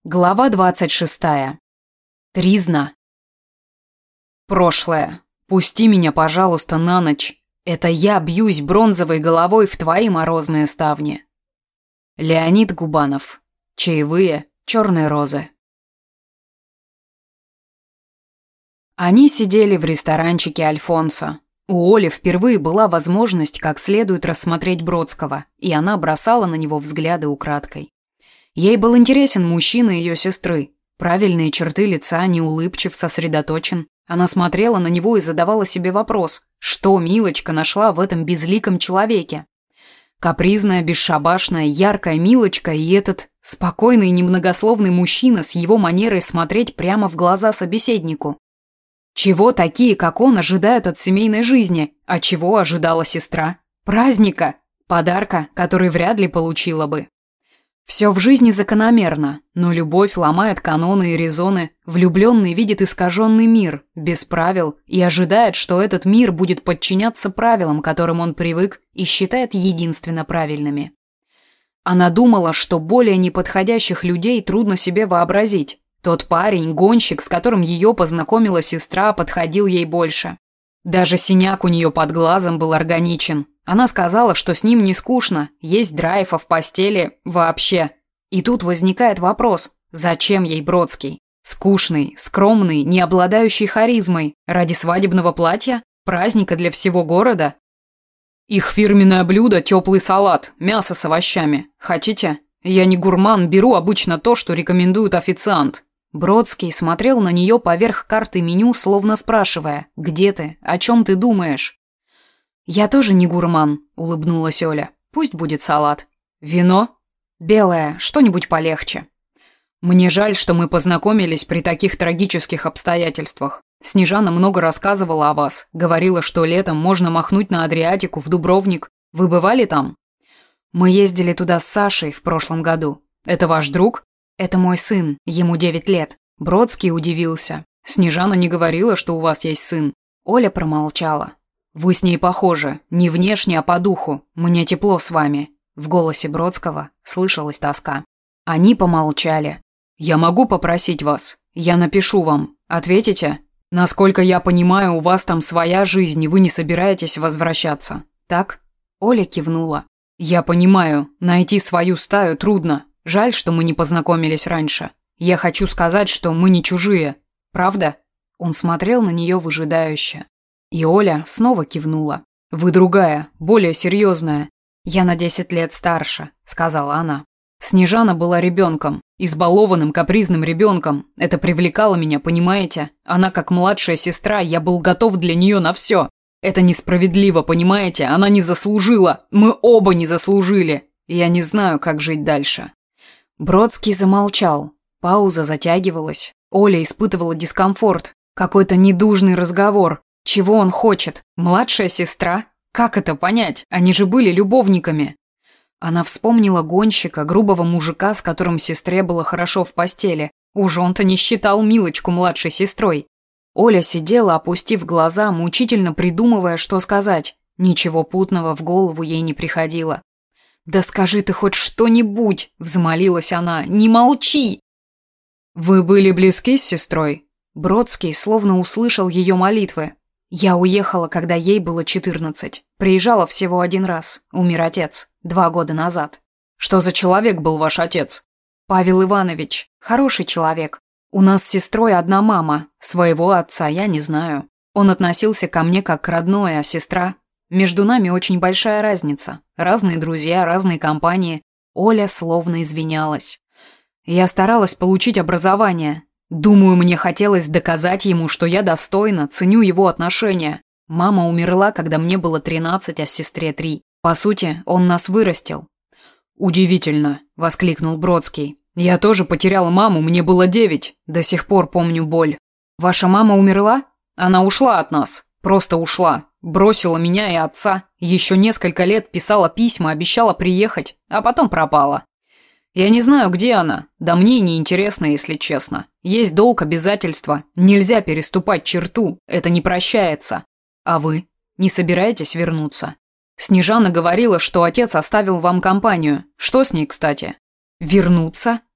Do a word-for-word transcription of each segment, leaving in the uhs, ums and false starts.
Глава двадцать шестая. Тризна. Прошлое. Пусти меня, пожалуйста, на ночь. Это я бьюсь бронзовой головой в твои морозные ставни. Леонид Губанов. Чаевые. Черные розы. Они сидели в ресторанчике Альфонсо. У Оли впервые была возможность как следует рассмотреть Бродского, и она бросала на него взгляды украдкой. Ей был интересен мужчина ее сестры. Правильные черты лица, неулыбчив, сосредоточен. Она смотрела на него и задавала себе вопрос, что Милочка нашла в этом безликом человеке. Капризная, бесшабашная, яркая Милочка и этот спокойный и немногословный мужчина с его манерой смотреть прямо в глаза собеседнику. Чего такие, как он, ожидают от семейной жизни? А чего ожидала сестра? Праздника, подарка, который вряд ли получила бы. Все в жизни закономерно, но любовь ломает каноны и резоны, влюбленный видит искаженный мир, без правил, и ожидает, что этот мир будет подчиняться правилам, к которым он привык и считает единственно правильными. Она думала, что более неподходящих людей трудно себе вообразить. Тот парень, гонщик, с которым ее познакомила сестра, подходил ей больше. Даже синяк у нее под глазом был органичен. Она сказала, что с ним не скучно, есть драйв, а в постели вообще. И тут возникает вопрос, зачем ей Бродский? Скучный, скромный, не обладающий харизмой, ради свадебного платья, праздника для всего города? Их фирменное блюдо – теплый салат, мясо с овощами. Хотите? Я не гурман, беру обычно то, что рекомендует официант. Бродский смотрел на нее поверх карты меню, словно спрашивая, где ты, о чем ты думаешь? «Я тоже не гурман», – улыбнулась Оля. «Пусть будет салат. Вино? Белое, что-нибудь полегче». «Мне жаль, что мы познакомились при таких трагических обстоятельствах. Снежана много рассказывала о вас, говорила, что летом можно махнуть на Адриатику в Дубровник. Вы бывали там?» «Мы ездили туда с Сашей в прошлом году. Это ваш друг?» «Это мой сын, ему девять лет». Бродский удивился. «Снежана не говорила, что у вас есть сын». Оля промолчала. «Вы с ней похожи, не внешне, а по духу. Мне тепло с вами». В голосе Бродского слышалась тоска. Они помолчали. «Я могу попросить вас? Я напишу вам. Ответите? Насколько я понимаю, у вас там своя жизнь, и вы не собираетесь возвращаться. Так?» Оля кивнула. «Я понимаю, найти свою стаю трудно. Жаль, что мы не познакомились раньше. Я хочу сказать, что мы не чужие. Правда?» Он смотрел на нее выжидающе. И Оля снова кивнула. «Вы другая, более серьезная. Я на десять лет старше», — сказала она. «Снежана была ребенком, избалованным, капризным ребенком. Это привлекало меня, понимаете? Она как младшая сестра, я был готов для нее на все. Это несправедливо, понимаете? Она не заслужила. Мы оба не заслужили. Я не знаю, как жить дальше». Бродский замолчал. Пауза затягивалась. Оля испытывала дискомфорт. Какой-то недужный разговор. Чего он хочет? Младшая сестра? Как это понять? Они же были любовниками. Она вспомнила гонщика, грубого мужика, с которым сестре было хорошо в постели. Уж он-то не считал Милочку младшей сестрой. Оля сидела, опустив глаза, мучительно придумывая, что сказать. Ничего путного в голову ей не приходило. «Да скажи ты хоть что-нибудь!» – взмолилась она. «Не молчи!» «Вы были близки с сестрой?» Бродский словно услышал ее молитвы. «Я уехала, когда ей было четырнадцать. Приезжала всего один раз. Умер отец. Два года назад». «Что за человек был ваш отец?» «Павел Иванович. Хороший человек. У нас с сестрой одна мама. Своего отца я не знаю. Он относился ко мне как к родной, а сестра... Между нами очень большая разница. Разные друзья, разные компании». Оля словно извинялась. «Я старалась получить образование. Думаю, мне хотелось доказать ему, что я достойна, ценю его отношения. Мама умерла, когда мне было тринадцать, а сестре три. По сути, он нас вырастил». «Удивительно», – воскликнул Бродский. «Я тоже потерял маму, мне было девять. До сих пор помню боль». «Ваша мама умерла?» «Она ушла от нас. Просто ушла. Бросила меня и отца. Еще несколько лет писала письма, обещала приехать, а потом пропала. Я не знаю, где она. Да мне и не интересно, если честно. Есть долг, обязательства. Нельзя переступать черту. Это не прощается. А вы? Не собираетесь вернуться? Снежана говорила, что отец оставил вам компанию. Что с ней, кстати?» «Вернуться?»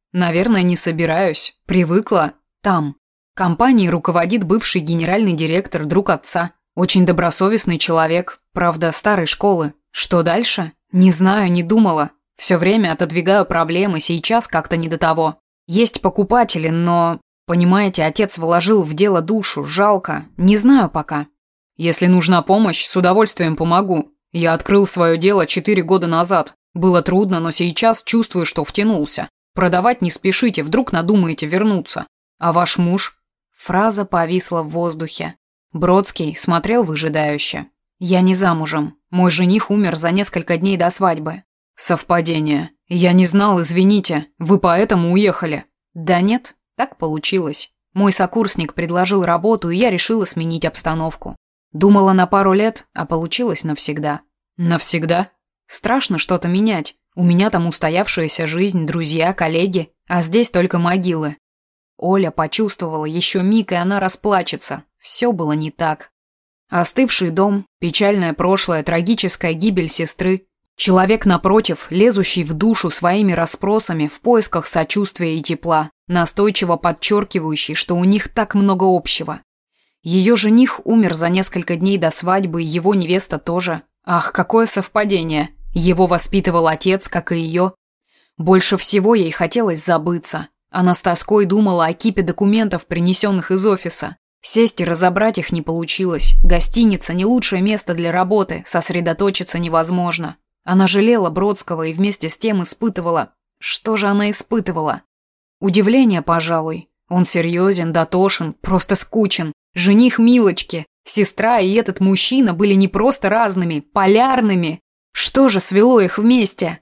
Наверное, не собираюсь. Привыкла. Там. Компанией руководит бывший генеральный директор, друг отца. Очень добросовестный человек, правда, старой школы. Что дальше? Не знаю, не думала. Все время отодвигаю проблемы, сейчас как-то не до того. Есть покупатели, но... Понимаете, отец вложил в дело душу, жалко. Не знаю пока. Если нужна помощь, с удовольствием помогу. Я открыл свое дело четыре года назад. Было трудно, но сейчас чувствую, что втянулся. Продавать не спешите, вдруг надумаете вернуться. А ваш муж? Фраза повисла в воздухе. Бродский смотрел выжидающе. Я не замужем. Мой жених умер за несколько дней до свадьбы. Совпадение. Я не знал, извините. Вы поэтому уехали? Да нет, так получилось. Мой сокурсник предложил работу, и я решила сменить обстановку. Думала на пару лет, а получилось навсегда. Навсегда? Страшно что-то менять. У меня там устоявшаяся жизнь, друзья, коллеги, а здесь только могилы. Оля почувствовала еще миг, и она расплачется. Все было не так. Остывший дом, печальное прошлое, трагическая гибель сестры. Человек напротив, лезущий в душу своими расспросами в поисках сочувствия и тепла, настойчиво подчеркивающий, что у них так много общего. Ее жених умер за несколько дней до свадьбы, его невеста тоже. Ах, какое совпадение! Его воспитывал отец, как и ее. Больше всего ей хотелось забыться. Она с тоской думала о кипе документов, принесенных из офиса. Сесть и разобрать их не получилось. Гостиница – не лучшее место для работы, сосредоточиться невозможно. Она жалела Бродского и вместе с тем испытывала... Что же она испытывала? Удивление, пожалуй. Он серьезен, дотошен, просто скучен. Жених Милочки, сестра и этот мужчина были не просто разными, полярными. Что же свело их вместе?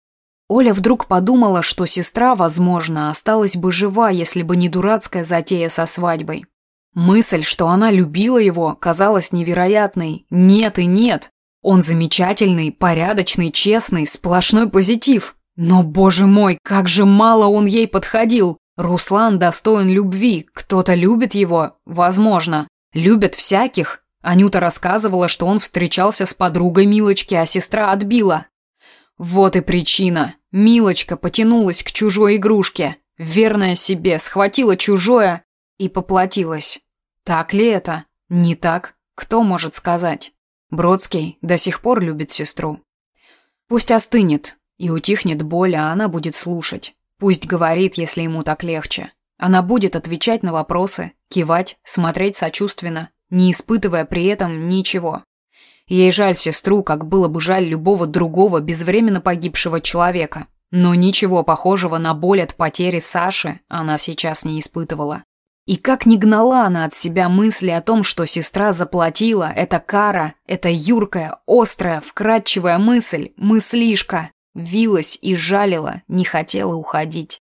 Оля вдруг подумала, что сестра, возможно, осталась бы жива, если бы не дурацкая затея со свадьбой. Мысль, что она любила его, казалась невероятной. Нет и нет. Он замечательный, порядочный, честный, сплошной позитив. Но, боже мой, как же мало он ей подходил. Руслан достоин любви. Кто-то любит его? Возможно. Любят всяких. Анюта рассказывала, что он встречался с подругой Милочки, а сестра отбила. Вот и причина. Милочка потянулась к чужой игрушке. Верная себе, схватила чужое и поплатилась. Так ли это? Не так. Кто может сказать? Бродский до сих пор любит сестру. Пусть остынет и утихнет боль, а она будет слушать. Пусть говорит, если ему так легче. Она будет отвечать на вопросы, кивать, смотреть сочувственно, не испытывая при этом ничего. Ей жаль сестру, как было бы жаль любого другого безвременно погибшего человека. Но ничего похожего на боль от потери Саши она сейчас не испытывала. И как ни гнала она от себя мысли о том, что сестра заплатила, это кара, это юркая, острая, вкрадчивая мысль, мыслишка, вилась и жалила, не хотела уходить.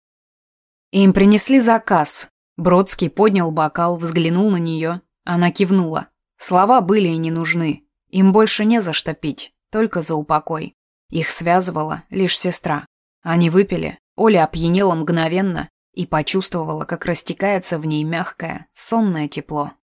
Им принесли заказ. Бродский поднял бокал, взглянул на нее. Она кивнула. Слова были и не нужны. Им больше не за что пить, только за упокой. Их связывала лишь сестра. Они выпили, Оля опьянела мгновенно и почувствовала, как растекается в ней мягкое, сонное тепло.